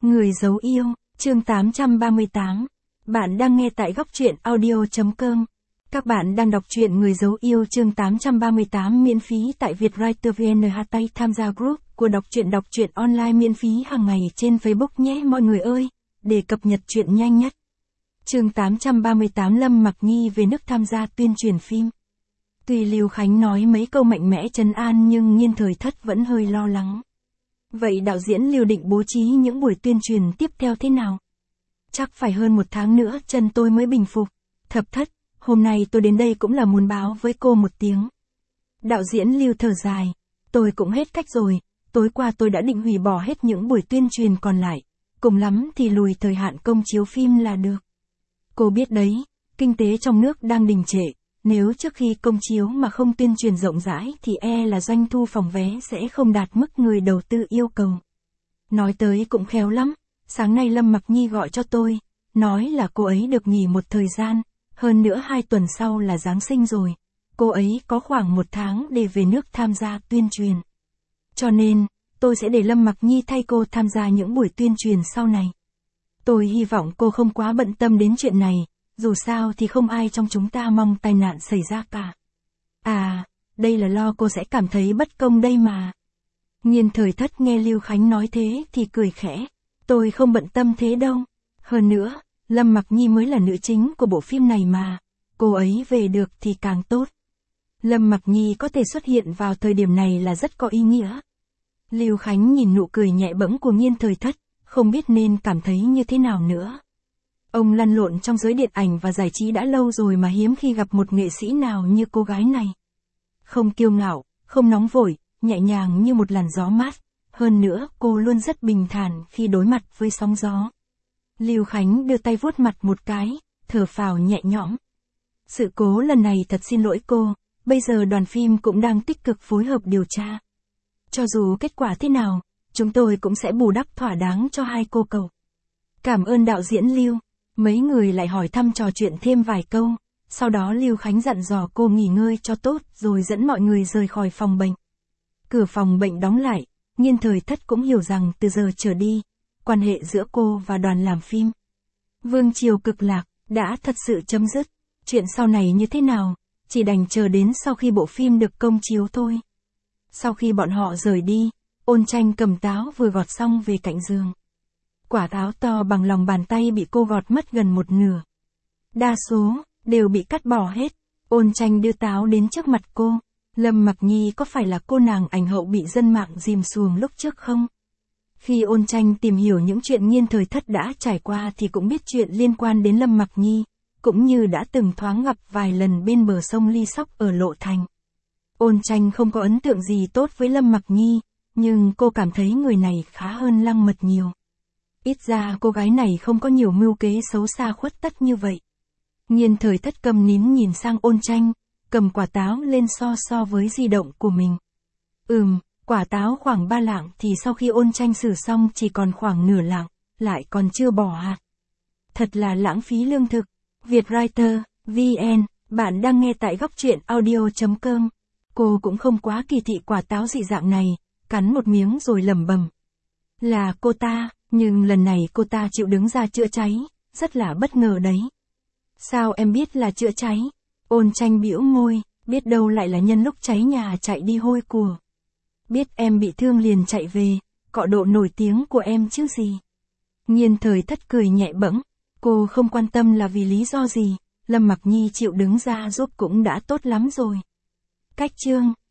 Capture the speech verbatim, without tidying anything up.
Người giấu yêu, chương tám trăm ba mươi tám. Bạn đang nghe tại góc truyện audio.com. Các bạn đang đọc truyện Người giấu yêu chương tám trăm ba mươi tám miễn phí tại Vietwriter vê en. Hashtag tham gia group của đọc truyện đọc truyện online miễn phí hàng ngày trên Facebook nhé mọi người ơi, để cập nhật truyện nhanh nhất. Chương tám trăm ba mươi tám Lâm Mặc Nhi về nước tham gia tuyên truyền phim. Tuy Lưu Khánh nói mấy câu mạnh mẽ trấn an nhưng Nhiên Thời Thất vẫn hơi lo lắng. Vậy đạo diễn Lưu định bố trí những buổi tuyên truyền tiếp theo thế nào? Chắc phải hơn một tháng nữa chân tôi mới bình phục. Thập Thất, hôm nay tôi đến đây cũng là muốn báo với cô một tiếng. Đạo diễn Lưu thở dài. Tôi cũng hết cách rồi, tối qua tôi đã định hủy bỏ hết những buổi tuyên truyền còn lại. Cùng lắm thì lùi thời hạn công chiếu phim là được. Cô biết đấy, kinh tế trong nước đang đình trệ. Nếu trước khi công chiếu mà không tuyên truyền rộng rãi thì e là doanh thu phòng vé sẽ không đạt mức người đầu tư yêu cầu. Nói tới cũng khéo lắm, sáng nay Lâm Mặc Nhi gọi cho tôi, nói là cô ấy được nghỉ một thời gian, hơn nữa hai tuần sau là Giáng sinh rồi, cô ấy có khoảng một tháng để về nước tham gia tuyên truyền. Cho nên, tôi sẽ để Lâm Mặc Nhi thay cô tham gia những buổi tuyên truyền sau này. Tôi hy vọng cô không quá bận tâm đến chuyện này. Dù sao thì không ai trong chúng ta mong tai nạn xảy ra cả. À, đây là lo cô sẽ cảm thấy bất công đây mà. Nhiên Thời Thất nghe Lưu Khánh nói thế thì cười khẽ. Tôi không bận tâm thế đâu. Hơn nữa, Lâm Mặc Nhi mới là nữ chính của bộ phim này mà. Cô ấy về được thì càng tốt. Lâm Mặc Nhi có thể xuất hiện vào thời điểm này là rất có ý nghĩa. Lưu Khánh nhìn nụ cười nhẹ bẫng của Nhiên Thời Thất, không biết nên cảm thấy như thế nào nữa. Ông lăn lộn trong giới điện ảnh và giải trí đã lâu rồi mà hiếm khi gặp một nghệ sĩ nào như cô gái này. Không kiêu ngạo, không nóng vội, nhẹ nhàng như một làn gió mát. Hơn nữa, cô luôn rất bình thản khi đối mặt với sóng gió. Lưu Khánh đưa tay vuốt mặt một cái, thở phào nhẹ nhõm. Sự cố lần này thật xin lỗi cô, bây giờ đoàn phim cũng đang tích cực phối hợp điều tra. Cho dù kết quả thế nào, chúng tôi cũng sẽ bù đắp thỏa đáng cho hai cô cậu. Cảm ơn đạo diễn Lưu. Mấy người lại hỏi thăm trò chuyện thêm vài câu, sau đó Lưu Khánh dặn dò cô nghỉ ngơi cho tốt rồi dẫn mọi người rời khỏi phòng bệnh. Cửa phòng bệnh đóng lại, Nhiên Thời Thất cũng hiểu rằng từ giờ trở đi, quan hệ giữa cô và đoàn làm phim Vương Triều Cực Lạc đã thật sự chấm dứt. Chuyện sau này như thế nào, chỉ đành chờ đến sau khi bộ phim được công chiếu thôi. Sau khi bọn họ rời đi, Ôn Tranh cầm táo vừa gọt xong về cạnh giường. Quả táo to bằng lòng bàn tay bị cô gọt mất gần một nửa. Đa số, đều bị cắt bỏ hết. Ôn Tranh đưa táo đến trước mặt cô. Lâm Mặc Nhi có phải là cô nàng ảnh hậu bị dân mạng dìm xuồng lúc trước không? Khi Ôn Tranh tìm hiểu những chuyện Nhiên Thời Thất đã trải qua thì cũng biết chuyện liên quan đến Lâm Mặc Nhi, cũng như đã từng thoáng gặp vài lần bên bờ sông Ly Sóc ở Lộ Thành. Ôn Tranh không có ấn tượng gì tốt với Lâm Mặc Nhi, nhưng cô cảm thấy người này khá hơn Lăng Mật nhiều. Ít ra cô gái này không có nhiều mưu kế xấu xa khuất tất như vậy. Nhiên Thời Thất câm nín nhìn sang Ôn Tranh, cầm quả táo lên so so với di động của mình. Ừm, quả táo khoảng ba lạng thì sau khi Ôn Tranh xử xong chỉ còn khoảng nửa lạng, lại còn chưa bỏ hạt. Thật là lãng phí lương thực. Vietwriter, vê en, bạn đang nghe tại góc truyện audio.com. Cô cũng không quá kỳ thị quả táo dị dạng này, cắn một miếng rồi lẩm bẩm. Là cô ta. Nhưng lần này cô ta chịu đứng ra chữa cháy, rất là bất ngờ đấy. Sao em biết là chữa cháy? Ôn Tranh bĩu môi, biết đâu lại là nhân lúc cháy nhà chạy đi hôi của. Biết em bị thương liền chạy về, cọ độ nổi tiếng của em chứ gì. Nhiên Thời Thất cười nhẹ bẫng, cô không quan tâm là vì lý do gì, Lâm Mặc Nhi chịu đứng ra giúp cũng đã tốt lắm rồi. Cách chương